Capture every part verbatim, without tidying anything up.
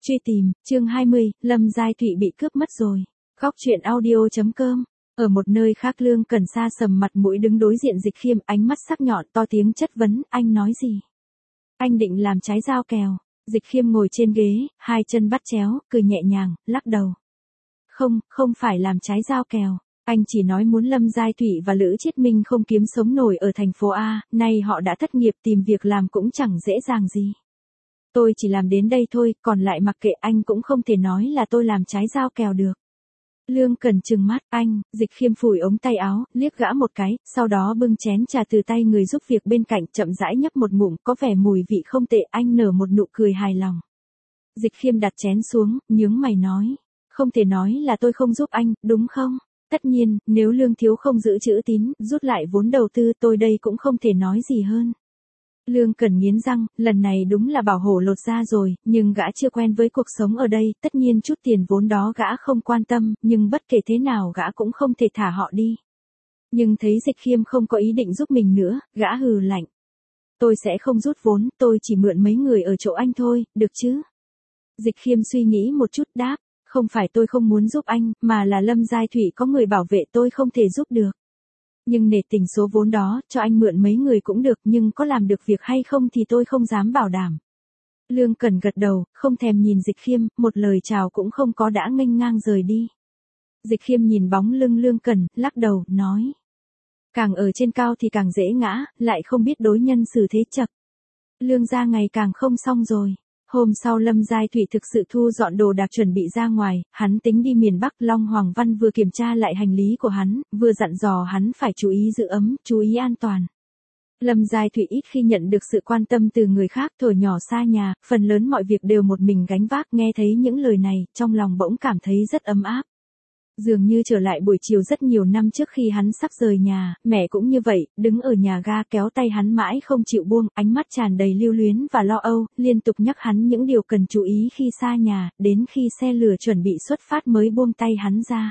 Truy tìm, chương hai mươi, Lâm Giai Thụy bị cướp mất rồi. Góc truyện audio chấm com. Ở một nơi khác Lương Cẩn Sa sầm mặt mũi đứng đối diện Dịch Khiêm, ánh mắt sắc nhọn to tiếng chất vấn, anh nói gì? Anh định làm trái giao kèo. Dịch Khiêm ngồi trên ghế, hai chân bắt chéo, cười nhẹ nhàng, lắc đầu. Không, không phải làm trái giao kèo. Anh chỉ nói muốn Lâm Giai Thụy và Lữ Chiết Minh không kiếm sống nổi ở thành phố A, nay họ đã thất nghiệp tìm việc làm cũng chẳng dễ dàng gì. Tôi chỉ làm đến đây thôi, còn lại mặc kệ, anh cũng không thể nói là tôi làm trái giao kèo được. Lương Cẩn trừng mắt, anh, Dịch Khiêm phủi ống tay áo, liếc gã một cái, sau đó bưng chén trà từ tay người giúp việc bên cạnh, chậm rãi nhấp một ngụm, có vẻ mùi vị không tệ, anh nở một nụ cười hài lòng. Dịch Khiêm đặt chén xuống, nhướng mày nói, không thể nói là tôi không giúp anh, đúng không? Tất nhiên, nếu Lương thiếu không giữ chữ tín, rút lại vốn đầu tư, tôi đây cũng không thể nói gì hơn. Lương Cẩn nghiến răng, lần này đúng là bảo hổ lột da rồi, nhưng gã chưa quen với cuộc sống ở đây, tất nhiên chút tiền vốn đó gã không quan tâm, nhưng bất kể thế nào gã cũng không thể thả họ đi. Nhưng thấy Dịch Khiêm không có ý định giúp mình nữa, gã hừ lạnh. Tôi sẽ không rút vốn, tôi chỉ mượn mấy người ở chỗ anh thôi, được chứ? Dịch Khiêm suy nghĩ một chút đáp, không phải tôi không muốn giúp anh, mà là Lâm Giai Thụy có người bảo vệ tôi không thể giúp được. Nhưng nể tình số vốn đó, cho anh mượn mấy người cũng được, nhưng có làm được việc hay không thì tôi không dám bảo đảm. Lương Cẩn gật đầu, không thèm nhìn Dịch Khiêm, một lời chào cũng không có đã nghênh ngang rời đi. Dịch Khiêm nhìn bóng lưng Lương Cẩn, lắc đầu, nói. Càng ở trên cao thì càng dễ ngã, lại không biết đối nhân xử thế chậc. Lương gia ngày càng không xong rồi. Hôm sau Lâm Giai Thụy thực sự thu dọn đồ đạc chuẩn bị ra ngoài, hắn tính đi miền Bắc. Long Hoàng Văn vừa kiểm tra lại hành lý của hắn, vừa dặn dò hắn phải chú ý giữ ấm, chú ý an toàn. Lâm Giai Thụy ít khi nhận được sự quan tâm từ người khác, thuở nhỏ xa nhà, phần lớn mọi việc đều một mình gánh vác, nghe thấy những lời này, trong lòng bỗng cảm thấy rất ấm áp. Dường như trở lại buổi chiều rất nhiều năm trước khi hắn sắp rời nhà, mẹ cũng như vậy, đứng ở nhà ga kéo tay hắn mãi không chịu buông, ánh mắt tràn đầy lưu luyến và lo âu, liên tục nhắc hắn những điều cần chú ý khi xa nhà, đến khi xe lửa chuẩn bị xuất phát mới buông tay hắn ra.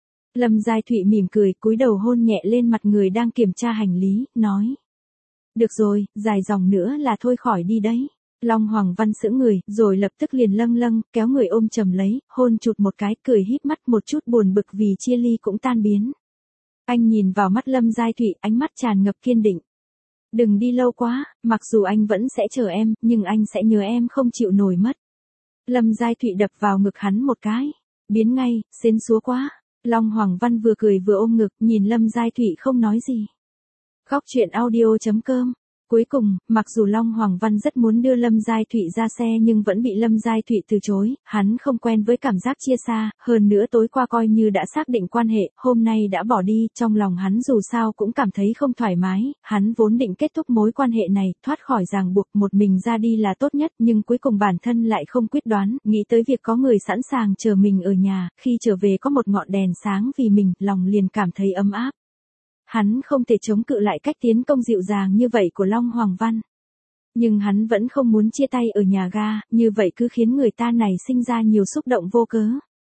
Lâm Giai Thụy mỉm cười, cúi đầu hôn nhẹ lên mặt người đang kiểm tra hành lý, nói. Được rồi, dài dòng nữa là thôi khỏi đi đấy. Long Hoàng Văn sững người, rồi lập tức liền lâng lâng, kéo người ôm chầm lấy, hôn chụt một cái, cười híp mắt, một chút buồn bực vì chia ly cũng tan biến. Anh nhìn vào mắt Lâm Giai Thụy, ánh mắt tràn ngập kiên định. Đừng đi lâu quá, mặc dù anh vẫn sẽ chờ em, nhưng anh sẽ nhớ em không chịu nổi mất. Lâm Giai Thụy đập vào ngực hắn một cái. Biến ngay, xến xúa quá. Long Hoàng Văn vừa cười vừa ôm ngực, nhìn Lâm Giai Thụy không nói gì. Góc truyện audio chấm com. Cuối cùng, mặc dù Long Hoàng Văn rất muốn đưa Lâm Giai Thụy ra xe nhưng vẫn bị Lâm Giai Thụy từ chối, hắn không quen với cảm giác chia xa, hơn nữa tối qua coi như đã xác định quan hệ, hôm nay đã bỏ đi, trong lòng hắn dù sao cũng cảm thấy không thoải mái, hắn vốn định kết thúc mối quan hệ này, thoát khỏi ràng buộc, một mình ra đi là tốt nhất, nhưng cuối cùng bản thân lại không quyết đoán, nghĩ tới việc có người sẵn sàng chờ mình ở nhà, khi trở về có một ngọn đèn sáng vì mình, lòng liền cảm thấy ấm áp. Hắn không thể chống cự lại cách tiến công dịu dàng như vậy của Long Hoàng Văn. Nhưng hắn vẫn không muốn chia tay ở nhà ga, như vậy cứ khiến người ta này sinh ra nhiều xúc động vô cớ.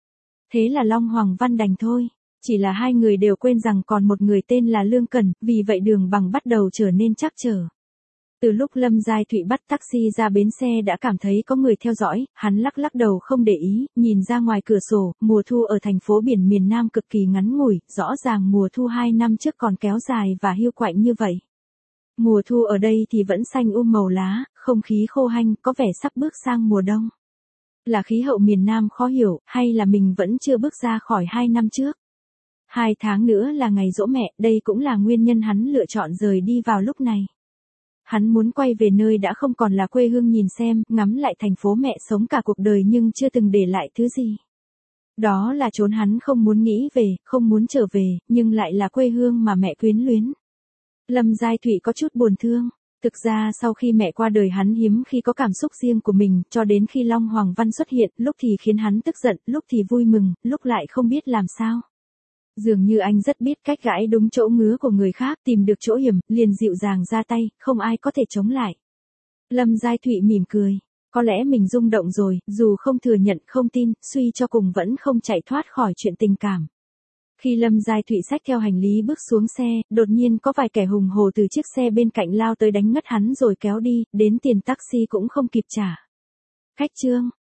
Thế là Long Hoàng Văn đành thôi. Chỉ là hai người đều quên rằng còn một người tên là Lương Cẩn, vì vậy đường bằng bắt đầu trở nên trắc trở. Từ lúc Lâm Giai Thụy bắt taxi ra bến xe đã cảm thấy có người theo dõi, hắn lắc lắc đầu không để ý, nhìn ra ngoài cửa sổ, mùa thu ở thành phố biển miền Nam cực kỳ ngắn ngủi, rõ ràng mùa thu hai năm trước còn kéo dài và hiu quạnh như vậy. Mùa thu ở đây thì vẫn xanh um màu lá, không khí khô hanh, có vẻ sắp bước sang mùa đông. Là khí hậu miền Nam khó hiểu, hay là mình vẫn chưa bước ra khỏi hai năm trước? Hai tháng nữa là ngày giỗ mẹ, đây cũng là nguyên nhân hắn lựa chọn rời đi vào lúc này. Hắn muốn quay về nơi đã không còn là quê hương nhìn xem, ngắm lại thành phố mẹ sống cả cuộc đời nhưng chưa từng để lại thứ gì. Đó là chốn hắn không muốn nghĩ về, không muốn trở về, nhưng lại là quê hương mà mẹ quyến luyến. Lâm Giai Thụy có chút buồn thương. Thực ra sau khi mẹ qua đời hắn hiếm khi có cảm xúc riêng của mình, cho đến khi Long Hoàng Văn xuất hiện, lúc thì khiến hắn tức giận, lúc thì vui mừng, lúc lại không biết làm sao. Dường như anh rất biết cách gãi đúng chỗ ngứa của người khác, tìm được chỗ hiểm, liền dịu dàng ra tay, không ai có thể chống lại. Lâm Giai Thụy mỉm cười. Có lẽ mình rung động rồi, dù không thừa nhận, không tin, suy cho cùng vẫn không chạy thoát khỏi chuyện tình cảm. Khi Lâm Giai Thụy xách theo hành lý bước xuống xe, đột nhiên có vài kẻ hùng hồ từ chiếc xe bên cạnh lao tới đánh ngất hắn rồi kéo đi, đến tiền taxi cũng không kịp trả. Khách trương,